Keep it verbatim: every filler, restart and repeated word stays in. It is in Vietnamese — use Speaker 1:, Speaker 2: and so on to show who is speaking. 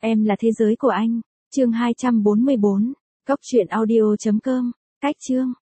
Speaker 1: Em là thế giới của anh. Chương hai trăm bốn mươi bốn. Cốc truyện audio chấm com. Cách chương.